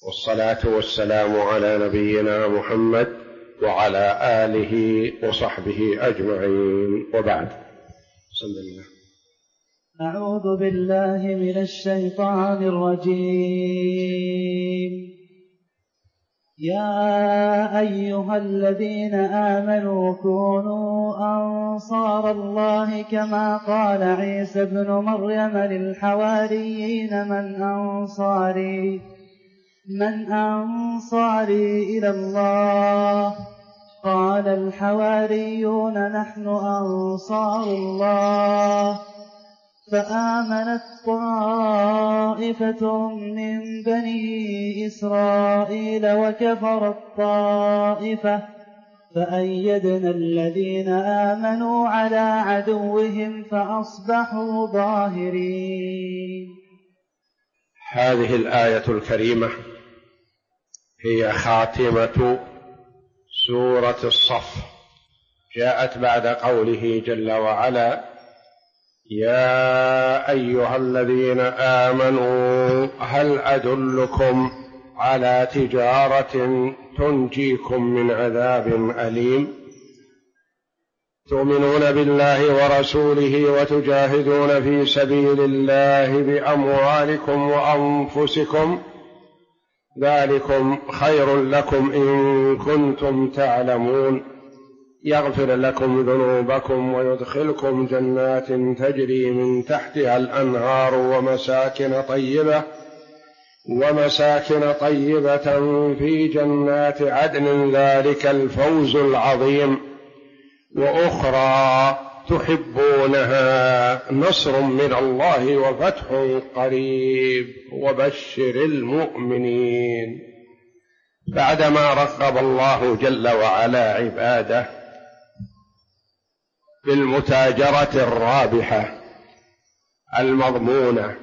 والصلاة والسلام على نبينا محمد وعلى آله وصحبه أجمعين، وبعد. بسم الله. أعوذ بالله من الشيطان الرجيم. يا أيها الذين آمنوا كونوا أنصار الله كما قال عيسى ابن مريم للحواريين من أنصاري إلى الله؟ قال الحواريون نحن أنصار الله. فآمنت طائفة من بني إسرائيل وكفرت طائفة فأيدنا الذين آمنوا على عدوهم فأصبحوا ظاهرين. هذه الآية الكريمة هي خاتمة سورة الصف، جاءت بعد قوله جل وعلا: يا أيها الذين آمنوا هل أدلكم على تجارة تنجيكم من عذاب أليم تؤمنون بالله ورسوله وتجاهدون في سبيل الله بأموالكم وأنفسكم ذلكم خير لكم إن كنتم تعلمون يغفر لكم ذنوبكم ويدخلكم جنات تجري من تحتها الأنهار ومساكن طيبة في جنات عدن ذلك الفوز العظيم وأخرى تحبونها نصر من الله وفتح قريب وبشر المؤمنين. بعدما رغب الله جل وعلا عباده بالمتاجرة الرابحة المضمونة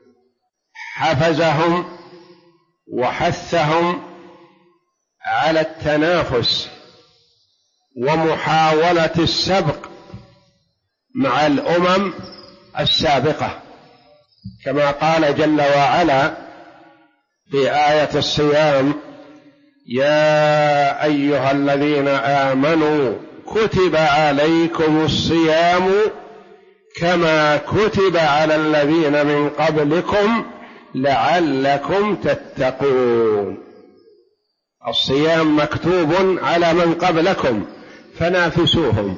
حفزهم وحثهم على التنافس ومحاولة السبق مع الأمم السابقة، كما قال جل وعلا في آية الصيام: يا أيها الذين آمنوا كتب عليكم الصيام كما كتب على الذين من قبلكم لعلكم تتقون. الصيام مكتوب على من قبلكم فنافسوهم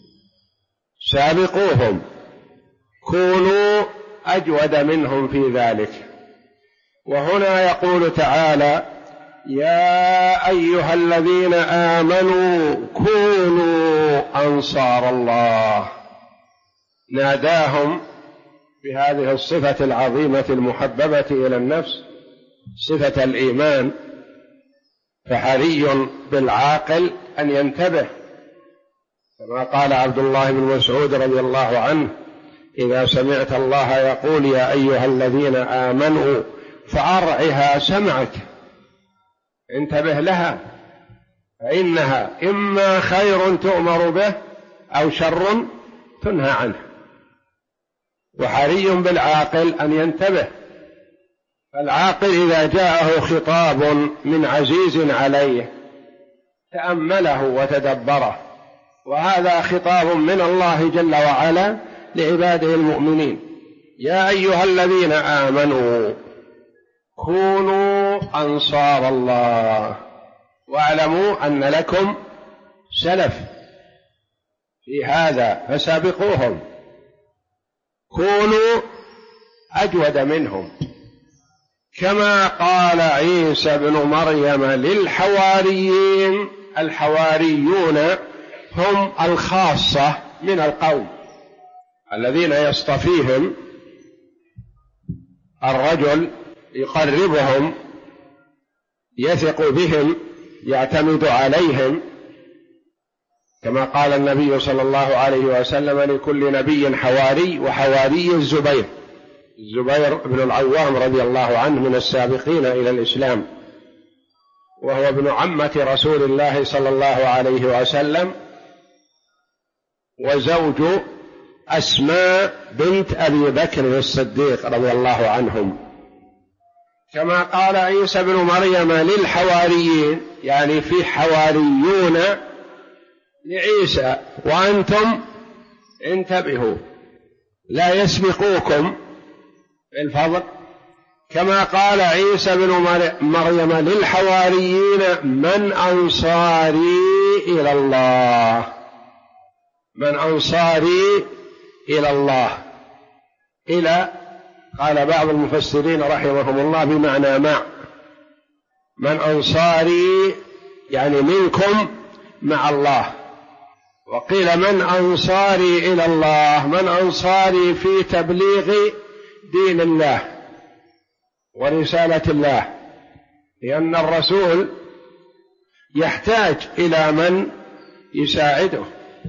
سابقوهم كونوا أجود منهم في ذلك. وهنا يقول تعالى: يا أيها الذين آمنوا كونوا أنصار الله، ناداهم بهذه الصفة العظيمة المحببة إلى النفس، صفة الإيمان. فحري بالعاقل أن ينتبه، كما قال عبد الله بن مسعود رضي الله عنه: إذا سمعت الله يقول يا أيها الذين آمنوا فأرعها سمعك، انتبه لها، فإنها إما خير تؤمر به أو شر تنهى عنه. وحري بالعاقل أن ينتبه، فالعاقل إذا جاءه خطاب من عزيز عليه تأمله وتدبره، وهذا خطاب من الله جل وعلا لعباده المؤمنين: يا أيها الذين آمنوا كونوا أنصار الله، واعلموا أن لكم سلف في هذا فسابقوهم، كونوا أجود منهم. كما قال عيسى بن مريم للحواريين، الحواريون هم الخاصة من القوم الذين يصطفيهم الرجل، يقربهم، يثق بهم، يعتمد عليهم، كما قال النبي صلى الله عليه وسلم: لكل نبي حواري، وحواري الزبير بن العوام رضي الله عنه من السابقين إلى الإسلام، وهو ابن عمة رسول الله صلى الله عليه وسلم وزوج أسماء بنت أبي بكر الصديق رضي الله عنهم. كما قال عيسى بن مريم للحواريين، يعني في حواريون لعيسى، وأنتم انتبهوا لا يسبقوكم بالفضل، كما قال عيسى بن مريم للحواريين من أنصاري إلى الله، من أنصاري إلى الله، إلى قال بعض المفسرين رحمهم الله بمعنى مع، من أنصاري يعني منكم مع الله، وقيل من أنصاري إلى الله، من أنصاري في تبليغ دين الله ورسالة الله، لأن الرسول يحتاج إلى من يساعده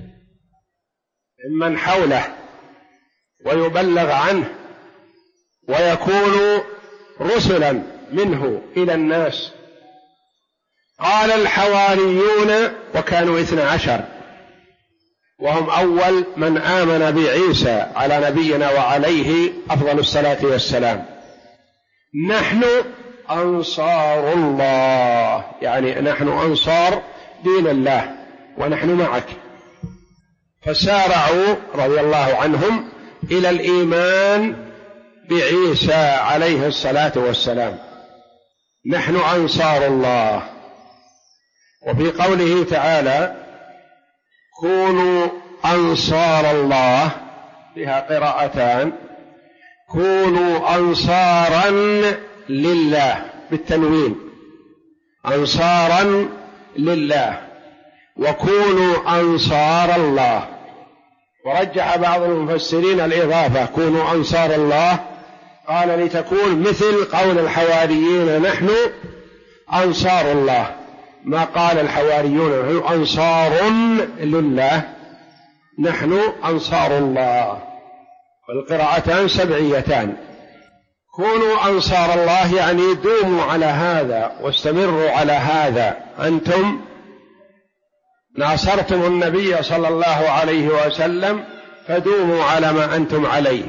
ممن حوله ويبلغ عنه ويكون رسلا منه إلى الناس. قال الحواريون وكانوا 12 وهم أول من آمن بعيسى على نبينا وعليه أفضل الصلاة والسلام، نحن أنصار الله، يعني نحن أنصار دين الله ونحن معك، فسارعوا رضي الله عنهم إلى الإيمان بعيسى عليه الصلاة والسلام، نحن أنصار الله. وفي قوله تعالى كونوا أنصار الله فيها قراءتان، كونوا أنصارا لله بالتنوين، أنصارا لله، وكونوا أنصار الله. ورجح بعض المفسرين الإضافة كونوا أنصار الله، قال لتكون مثل قول الحواريين نحن أنصار الله، ما قال الحواريون نحن أنصار لله، نحن أنصار الله، والقراءتان سبعيتان. كونوا أنصار الله يعني دوموا على هذا واستمروا على هذا، أنتم ناصرتم النبي صلى الله عليه وسلم فدوموا على ما أنتم عليه،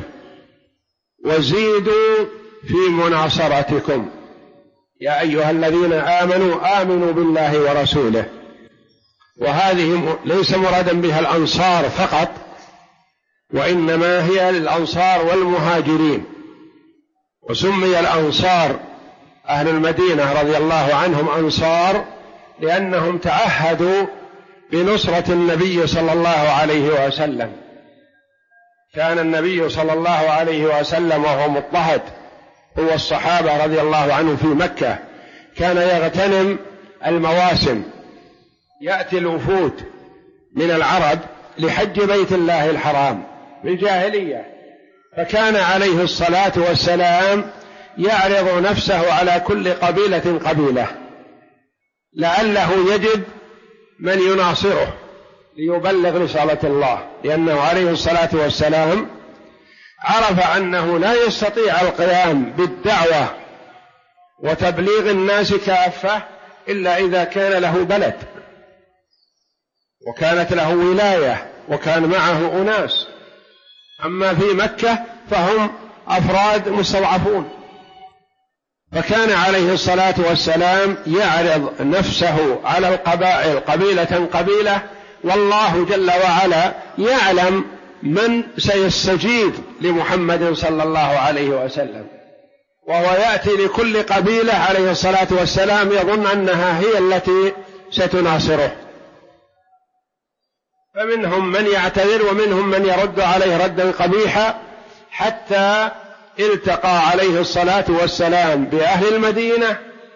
وزيدوا في مناصرتكم، يا أيها الذين آمنوا بالله ورسوله. وهذه ليس مرادا بها الأنصار فقط، وإنما هي للأنصار والمهاجرين، وسمي الأنصار أهل المدينة رضي الله عنهم أنصار لأنهم تعهدوا بنصرة النبي صلى الله عليه وسلم. كان النبي صلى الله عليه وسلم وهو مضطهد هو الصحابة رضي الله عنه في مكة، كان يغتنم المواسم، يأتي الوفود من العرب لحج بيت الله الحرام في الجاهلية، فكان عليه الصلاة والسلام يعرض نفسه على كل قبيلة قبيلة لعله يجد من يناصره ليبلغ رسالة الله، لأنه عليه الصلاة والسلام عرف أنه لا يستطيع القيام بالدعوة وتبليغ الناس كافة إلا إذا كان له بلد وكانت له ولاية وكان معه أناس، أما في مكة فهم أفراد مستضعفون. فكان عليه الصلاة والسلام يعرض نفسه على القبائل قبيلة قبيلة، والله جل وعلا يعلم من سيستجيب لمحمد صلى الله عليه وسلم، وهو يأتي لكل قبيلة عليه الصلاة والسلام يظن أنها هي التي ستناصره، فمنهم من يعتذر ومنهم من يرد عليه ردا قبيحا، حتى التقى عليه الصلاة والسلام بأهل المدينة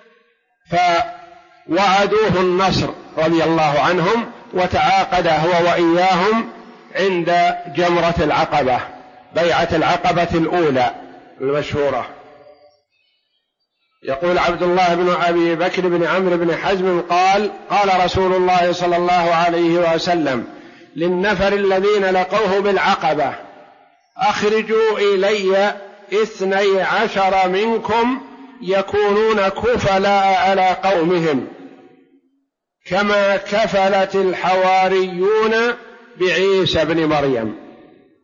فوعدوه النصر رضي الله عنهم، وتعاقد هو وإياهم عند جمرة العقبة، بيعة العقبة الأولى المشهورة. يقول عبد الله بن أبي بكر بن عمرو بن حزم قال قال رسول الله صلى الله عليه وسلم للنفر الذين لقوه بالعقبة أخرجوا إلي 12 منكم يكونون كفلاء على قومهم كما كفلت الحواريون بعيسى بن مريم.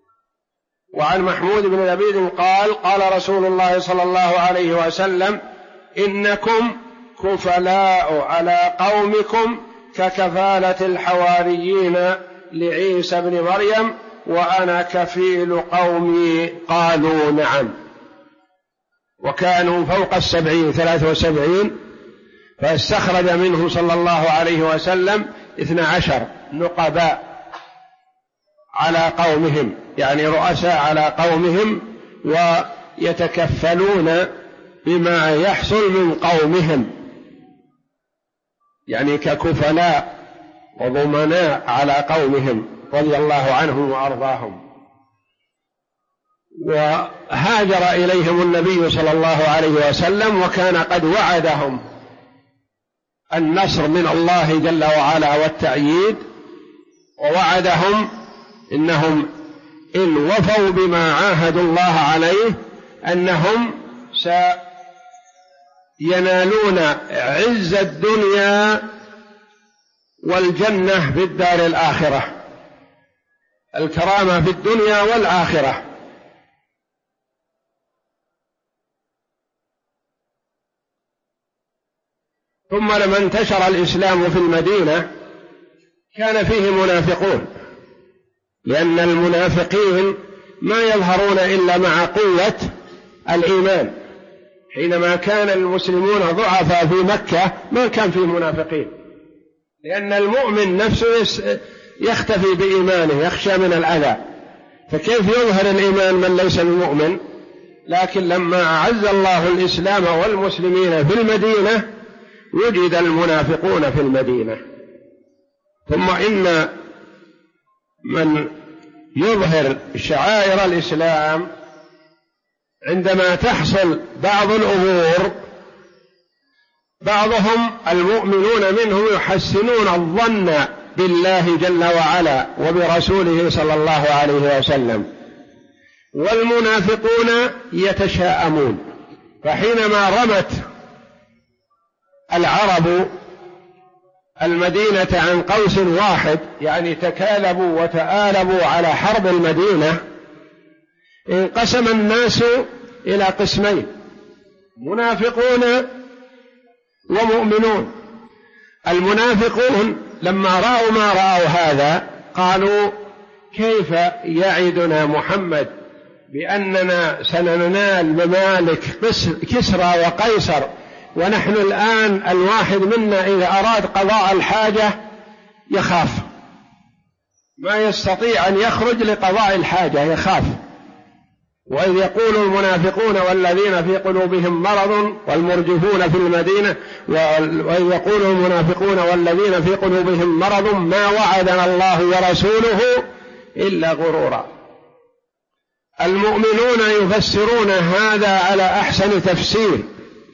وعن محمود بن لبيد قال قال رسول الله صلى الله عليه وسلم إنكم كفلاء على قومكم ككفالة الحواريين لعيسى بن مريم وأنا كفيل قومي قالوا نعم. وكانوا فوق 73 فاستخرج منه صلى الله عليه وسلم 12 نقباء على قومهم، يعني رؤساء على قومهم، ويتكفلون بما يحصل من قومهم، يعني ككفلاء وضمناء على قومهم رضي الله عنهم وأرضاهم. وهاجر إليهم النبي صلى الله عليه وسلم وكان قد وعدهم النصر من الله جل وعلا والتأييد، ووعدهم إنهم إن وفوا بما عاهدوا الله عليه أنهم سينالون عز الدنيا والجنة في الدار الآخرة، الكرامة في الدنيا والآخرة. ثم لما انتشر الإسلام في المدينة كان فيه منافقون، لأن المنافقين ما يظهرون إلا مع قوة الإيمان. حينما كان المسلمون ضعفاء في مكة ما كان فيه منافقين، لأن المؤمن نفسه يختفي بإيمانه، يخشى من الأذى، فكيف يظهر الإيمان من ليس بمؤمن؟ لكن لما أعز الله الإسلام والمسلمين في المدينة وجد المنافقون في المدينة. ثم إن من يظهر شعائر الإسلام عندما تحصل بعض الأمور بعضهم المؤمنون منهم يحسنون الظن بالله جل وعلا وبرسوله صلى الله عليه وسلم، والمنافقون يتشاءمون. فحينما رمت العرب المدينة عن قوس واحد، يعني تكالبوا وتآلبوا على حرب المدينة، انقسم الناس إلى قسمين: منافقون ومؤمنون. المنافقون لما رأوا ما رأوا هذا قالوا: كيف يعدنا محمد بأننا سننال ممالك كسرى وقيصر، ونحن الآن الواحد منا إذا أراد قضاء الحاجة يخاف، ما يستطيع أن يخرج لقضاء الحاجة، يخاف. وإذ يقول المنافقون والذين في قلوبهم مرض والمرجفون في المدينة، وإذ يقول المنافقون والذين في قلوبهم مرض ما وعدنا الله ورسوله إلا غرورا. المؤمنون يفسرون هذا على أحسن تفسير،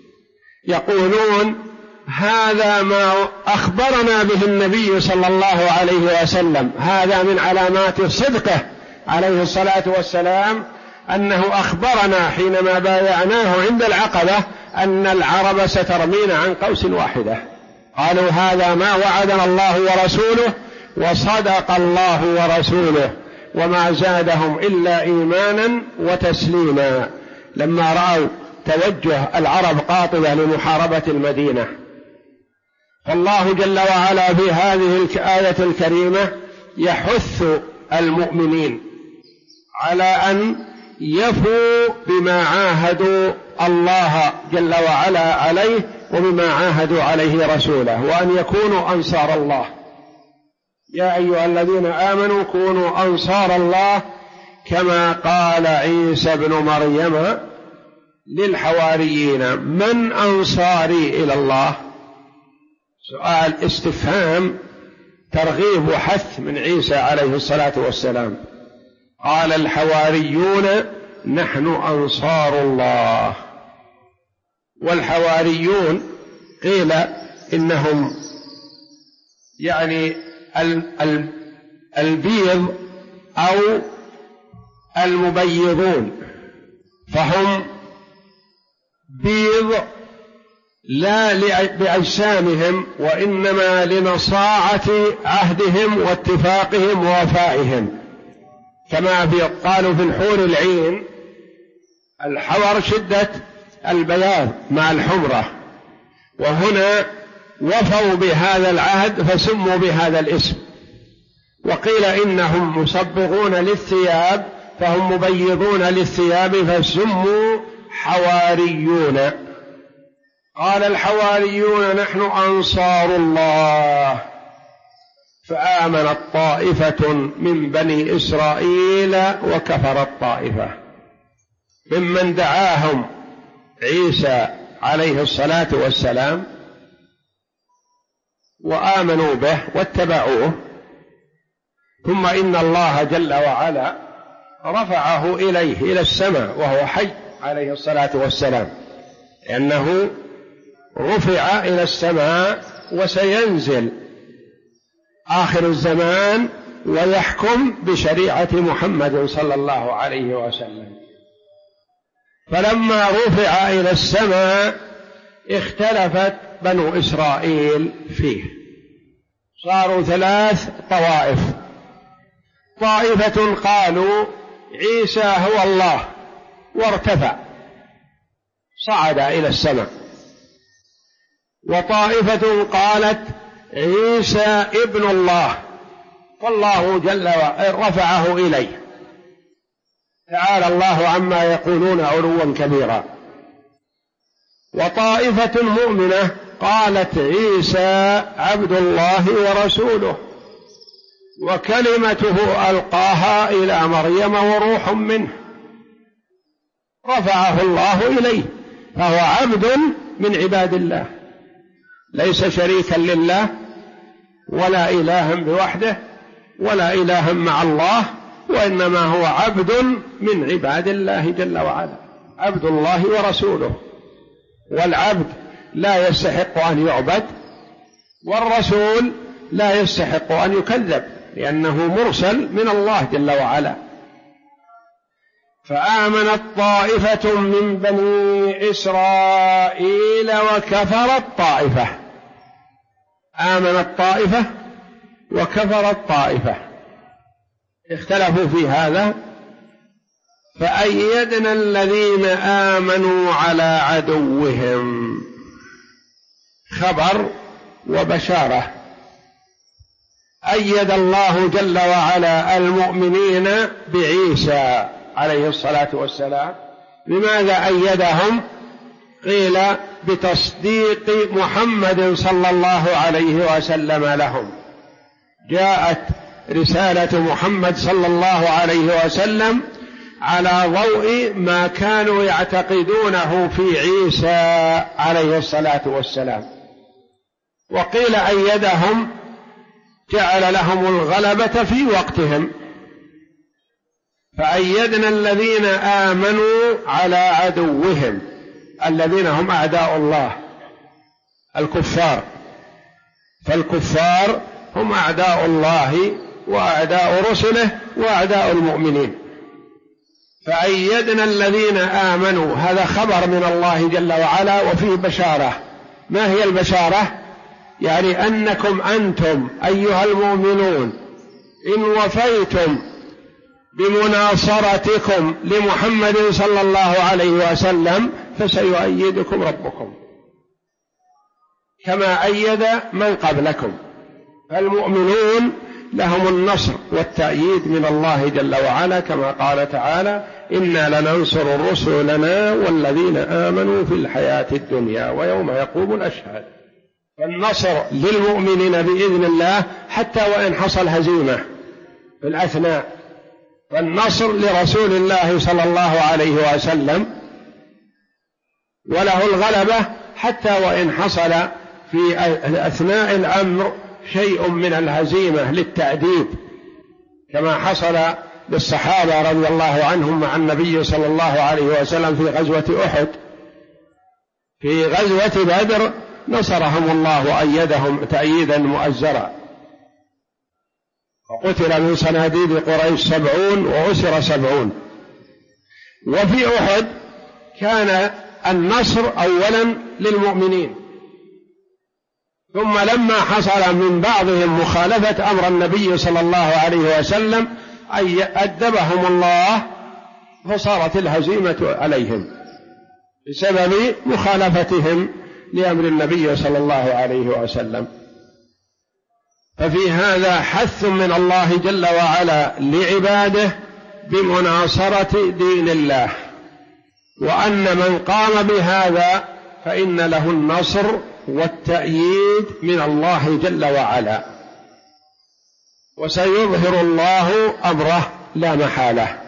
يقولون: هذا ما أخبرنا به النبي صلى الله عليه وسلم، هذا من علامات صدقه عليه الصلاة والسلام، أنه أخبرنا حينما بايعناه عند العقبة أن العرب سترمين عن قوس واحدة. قالوا: هذا ما وعدنا الله ورسوله، وصدق الله ورسوله، وما زادهم إلا إيمانا وتسليما، لما رأوا توجه العرب قاطبة لمحاربة المدينة. فالله جل وعلا في هذه الآية الكريمة يحث المؤمنين على أن يفوا بما عاهدوا الله جل وعلا عليه وبما عاهدوا عليه رسوله، وأن يكونوا أنصار الله. يا أيها الذين آمنوا كونوا أنصار الله كما قال عيسى بن مريم للحواريين: من أنصاري إلى الله؟ سؤال استفهام ترغيب وحث من عيسى عليه الصلاة والسلام. قال الحواريون: نحن أنصار الله. والحواريون قيل إنهم يعني البيض أو المبيضون، فهم بيض لا بأجسامهم، وإنما لنصاعة عهدهم واتفاقهم ووفائهم، كما قالوا في الحور العين: الحور شدة البياض مع الحمرة، وهنا وفوا بهذا العهد فسموا بهذا الاسم. وقيل إنهم مصبغون للثياب فهم مبيضون للثياب فسموا حواريون. قال الحواريون نحن أنصار الله، فآمنت طائفة من بني إسرائيل وكفرت طائفة ممن دعاهم عيسى عليه الصلاة والسلام وآمنوا به واتبعوه. ثم إن الله جل وعلا رفعه إليه إلى السماء وهو حي عليه الصلاة والسلام، لأنه رفع إلى السماء وسينزل آخر الزمان ويحكم بشريعة محمد صلى الله عليه وسلم. فلما رفع إلى السماء اختلفت بنو إسرائيل فيه، صاروا 3 طوائف. طائفة قالوا عيسى هو الله وارتفع صعد إلى السماء، وطائفة قالت عيسى ابن الله والله جل وعلا رفعه إليه، تعالى الله عما يقولون علوا كبيرا. وطائفة مؤمنة قالت عيسى عبد الله ورسوله وكلمته ألقاها إلى مريم وروح منه رفعه الله إليه، فهو عبد من عباد الله، ليس شريكا لله ولا إلها بوحده ولا إلها مع الله، وإنما هو عبد من عباد الله جل وعلا، عبد الله ورسوله. والعبد لا يستحق أن يعبد، والرسول لا يستحق أن يكذب، لأنه مرسل من الله جل وعلا. فآمنت طائفة من بني إسرائيل وكفرت طائفة. آمنت طائفة وكفرت طائفة، اختلفوا في هذا. فأيدنا الذين آمنوا على عدوهم، خبر وبشارة. أيد الله جل وعلا المؤمنين بعيسى عليه الصلاة والسلام. لماذا أيدهم؟ قيل بتصديق محمد صلى الله عليه وسلم لهم. جاءت رسالة محمد صلى الله عليه وسلم على ضوء ما كانوا يعتقدونه في عيسى عليه الصلاة والسلام. وقيل أيدهم جعل لهم الغلبة في وقتهم. فأيدنا الذين آمنوا على عدوهم، الذين هم أعداء الله الكفار، فالكفار هم أعداء الله وأعداء رسله وأعداء المؤمنين. فأيدنا الذين آمنوا، هذا خبر من الله جل وعلا وفيه بشارة. ما هي البشارة؟ يعني أنكم أنتم أيها المؤمنون إن وفيتم بمناصرتكم لمحمد صلى الله عليه وسلم فسيؤيدكم ربكم كما أيد من قبلكم. فالمؤمنون لهم النصر والتأييد من الله جل وعلا، كما قال تعالى إنا لننصر رسلنا والذين آمنوا في الحياة الدنيا ويوم يقوم الأشهاد. فالنصر للمؤمنين بإذن الله حتى وإن حصل هزيمة في الأثناء، فالنصر لرسول الله صلى الله عليه وسلم، وله الغلبة حتى وإن حصل في أثناء الأمر شيء من الهزيمة للتأديب، كما حصل للصحابة رضي الله عنهم مع النبي صلى الله عليه وسلم في غزوة أحد. في غزوة بدر نصرهم الله وأيدهم تأييدا مؤزرا، وقتل من صناديد قريش 70 وأسر 70. وفي أحد كان النصر أولا للمؤمنين، ثم لما حصل من بعضهم مخالفة أمر النبي صلى الله عليه وسلم أدبهم الله فصارت الهزيمة عليهم. بسبب مخالفتهم لأمر النبي صلى الله عليه وسلم. ففي هذا حث من الله جل وعلا لعباده بمناصرة دين الله، وأن من قام بهذا فإن له النصر والتأييد من الله جل وعلا، وسيظهر الله أمره لا محالة.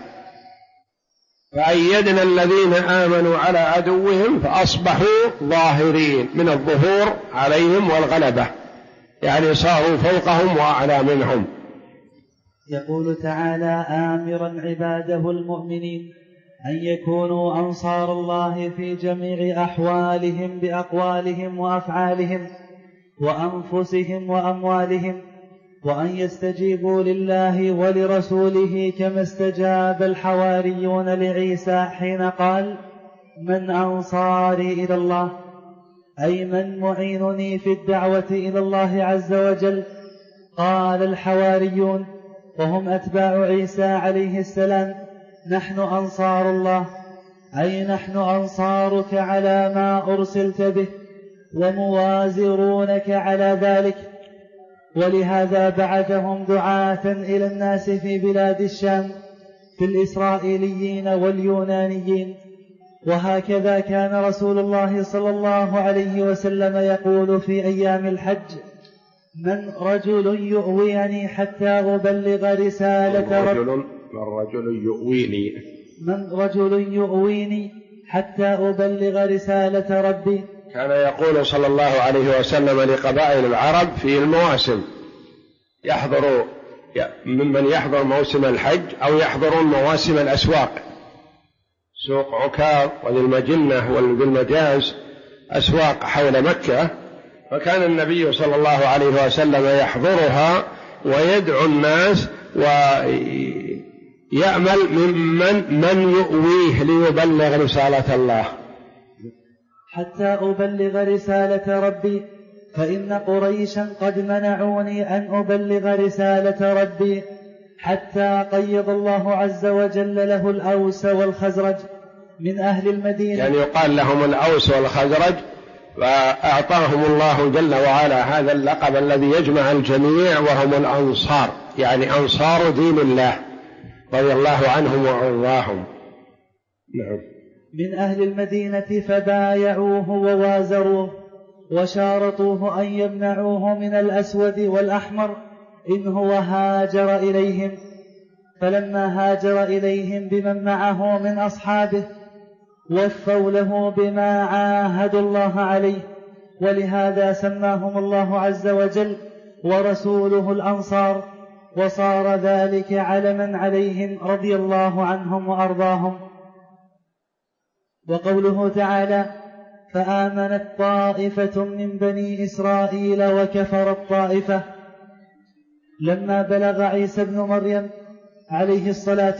فأيدنا الذين آمنوا على عدوهم فأصبحوا ظاهرين، من الظهور عليهم والغلبة، يعني صاروا فوقهم وأعلى منهم. يقول تعالى آمرا عباده المؤمنين أن يكونوا أنصار الله في جميع أحوالهم بأقوالهم وأفعالهم وأنفسهم وأموالهم، وأن يستجيبوا لله ولرسوله كما استجاب الحواريون لعيسى حين قال من أنصاري إلى الله، أي من معينني في الدعوة إلى الله عز وجل. قال الحواريون وهم أتباع عيسى عليه السلام نحن أنصار الله، أي نحن أنصارك على ما أرسلت به وموازرونك على ذلك. ولهذا بعثهم دعاة إلى الناس في بلاد الشام في الإسرائيليين واليونانيين. وهكذا كان رسول الله صلى الله عليه وسلم يقول في أيام الحج من رجل يؤويني حتى أبلغ رسالة ربي، من رجل يؤويني حتى أبلغ رسالة ربي. كان يقول صلى الله عليه وسلم لقبائل العرب في المواسم، يحضر ممن يحضر موسم الحج أو يحضرون مواسم الأسواق، سوق عكاظ وذي المجنة وذي المجاز، أسواق حول مكة، فكان النبي صلى الله عليه وسلم يحضرها ويدعو الناس ويأمل من يؤويه ليبلغ رسالة الله. حتى أبلغ رسالة ربي، فإن قريشا قد منعوني أن أبلغ رسالة ربي، حتى قيض الله عز وجل له الأوس والخزرج من أهل المدينة. يعني يقال لهم الأوس والخزرج، فأعطاهم الله جل وعلا هذا اللقب الذي يجمع الجميع، وهم الأنصار، يعني أنصار دين الله رضي الله عنهم وأرضاهم. نعم. من أهل المدينة فبايعوه ووازروه وشارطوه أن يمنعوه من الأسود والأحمر إن هو هاجر إليهم. فلما هاجر إليهم بمن معه من أصحابه وفوا له بما عاهدوا الله عليه، ولهذا سماهم الله عز وجل ورسوله الأنصار، وصار ذلك علما عليهم رضي الله عنهم وأرضاهم. وقوله تعالى فآمنت طائفة من بني إسرائيل وكفرت طائفة، لما بلغ عيسى بن مريم عليه الصلاة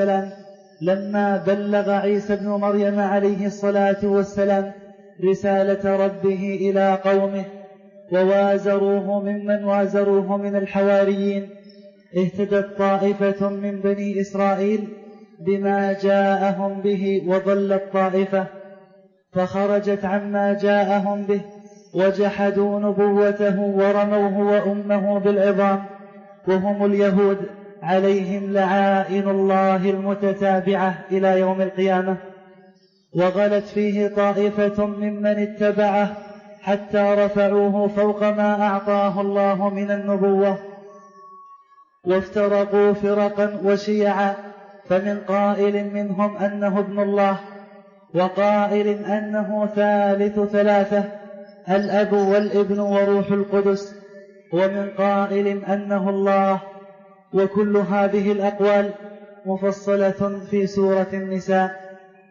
والسلام رسالة ربه إلى قومه ووازروه ممن وازروه من الحواريين، اهتدت طائفة من بني إسرائيل بما جاءهم به وضلت طائفة، فخرجت عما جاءهم به وجحدوا نبوته ورموه وأمه بالعظام، وهم اليهود عليهم لعائن الله المتتابعة إلى يوم القيامة. وغلت فيه طائفة ممن اتبعه حتى رفعوه فوق ما أعطاه الله من النبوة، وافترقوا فرقا وشيعا، فمن قائل منهم أنه ابن الله، وقائل أنه ثالث ثلاثة الأب والابن وروح القدس، ومن قائل أنه الله. وكل هذه الأقوال مفصلة في سورة النساء.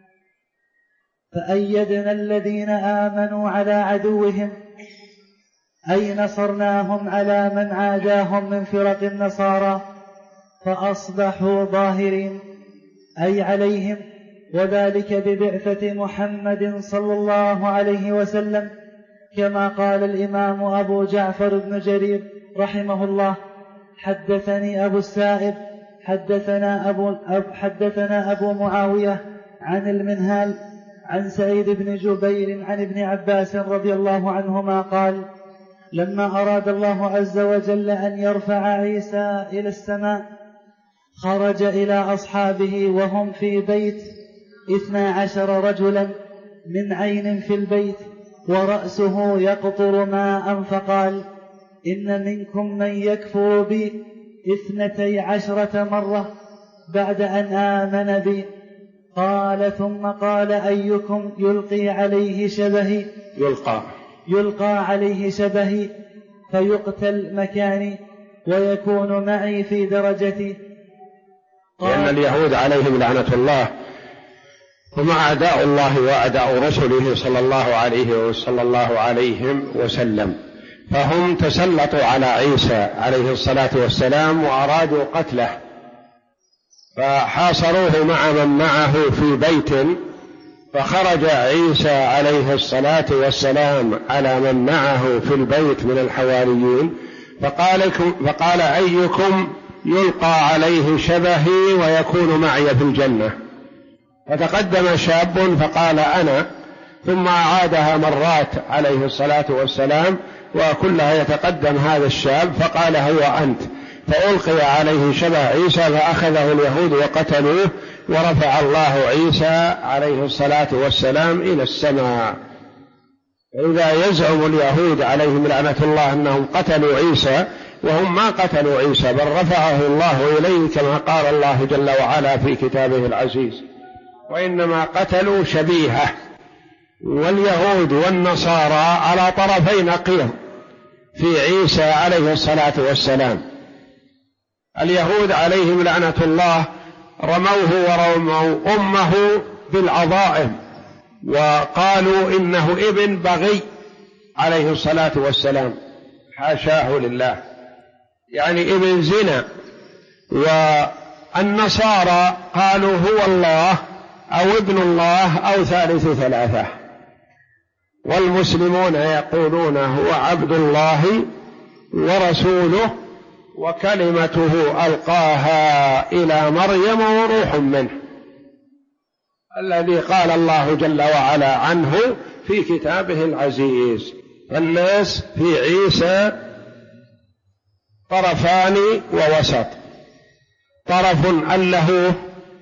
فأيدنا الذين آمنوا على عدوهم، أي نصرناهم على من عاداهم من فرق النصارى، فأصبحوا ظاهرين أي عليهم، وذلك ببعثة محمد صلى الله عليه وسلم، كما قال الإمام أبو جعفر بن جرير رحمه الله حدثني أبو السائب حدثنا أبو معاوية عن المنهال عن سعيد بن جبير عن ابن عباس رضي الله عنهما قال: لما أراد الله عز وجل أن يرفع عيسى إلى السماء خرج إلى أصحابه وهم في بيت 12 رجلا من عين في البيت ورأسه يقطر ماء، فقال: إن منكم من يكفر بي 12 مرة بعد أن آمن بي. قال: ثم قال: أيكم يلقى عليه شبهي فيقتل مكاني ويكون معي في درجتي. لأن اليهود عليهم لعنة الله هم أعداء الله وأعداء رسله صلى الله عليه وسلم، فهم تسلطوا على عيسى عليه الصلاة والسلام وأرادوا قتله، فحاصروه مع من معه في بيت، فخرج عيسى عليه الصلاة والسلام على من معه في البيت من الحواريين فقال: أيكم يلقى عليه شبهي ويكون معي في الجنة؟ فتقدم شاب فقال: أنا، ثم أعادها مرات عليه الصلاة والسلام وكلها يتقدم هذا الشاب فقال: هو أنت، فألقي عليه شبه عيسى فأخذه اليهود وقتلوه، ورفع الله عيسى عليه الصلاة والسلام إلى السماء. إذا يزعم اليهود عليهم لعنة الله أنهم قتلوا عيسى، وهم ما قتلوا عيسى بل رفعه الله إليه كما قال الله جل وعلا في كتابه العزيز: وإنما قتلوا شبيهه. واليهود والنصارى على طرفي نقيض في عيسى عليه الصلاة والسلام. اليهود عليهم لعنة الله رموه ورموا أمه بالعظائم وقالوا إنه ابن بغي عليه الصلاة والسلام، حاشاه لله، يعني ابن زنا. والنصارى قالوا هو الله أو ابن الله أو ثالث ثلاثة. والمسلمون يقولون هو عبد الله ورسوله وكلمته ألقاها إلى مريم وروح منه، الذي قال الله جل وعلا عنه في كتابه العزيز. فالناس في عيسى طرفان ووسط، طرف ألهوه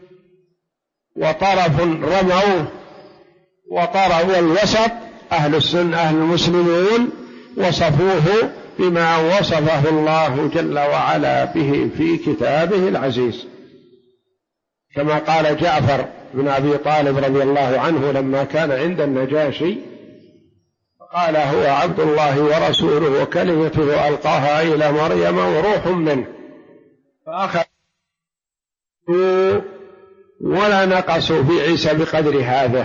وطرف رموه، وطرف الوسط أهل السنة أهل المسلمون وصفوه بما وصفه الله جل وعلا به في كتابه العزيز، كما قال جعفر بن أبي طالب رضي الله عنه لما كان عند النجاشي قال: هو عبد الله ورسوله وكلمته ألقاها إلى مريم وروح منه، فأخذوا ولا نقصوا في عيسى بقدر هذا.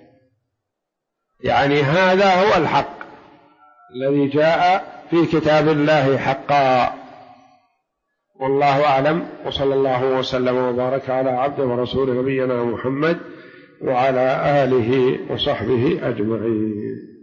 يعني هذا هو الحق الذي جاء في كتاب الله حقا. والله أعلم، وصلى الله وسلم وبارك على عبده ورسوله نبينا محمد وعلى آله وصحبه أجمعين.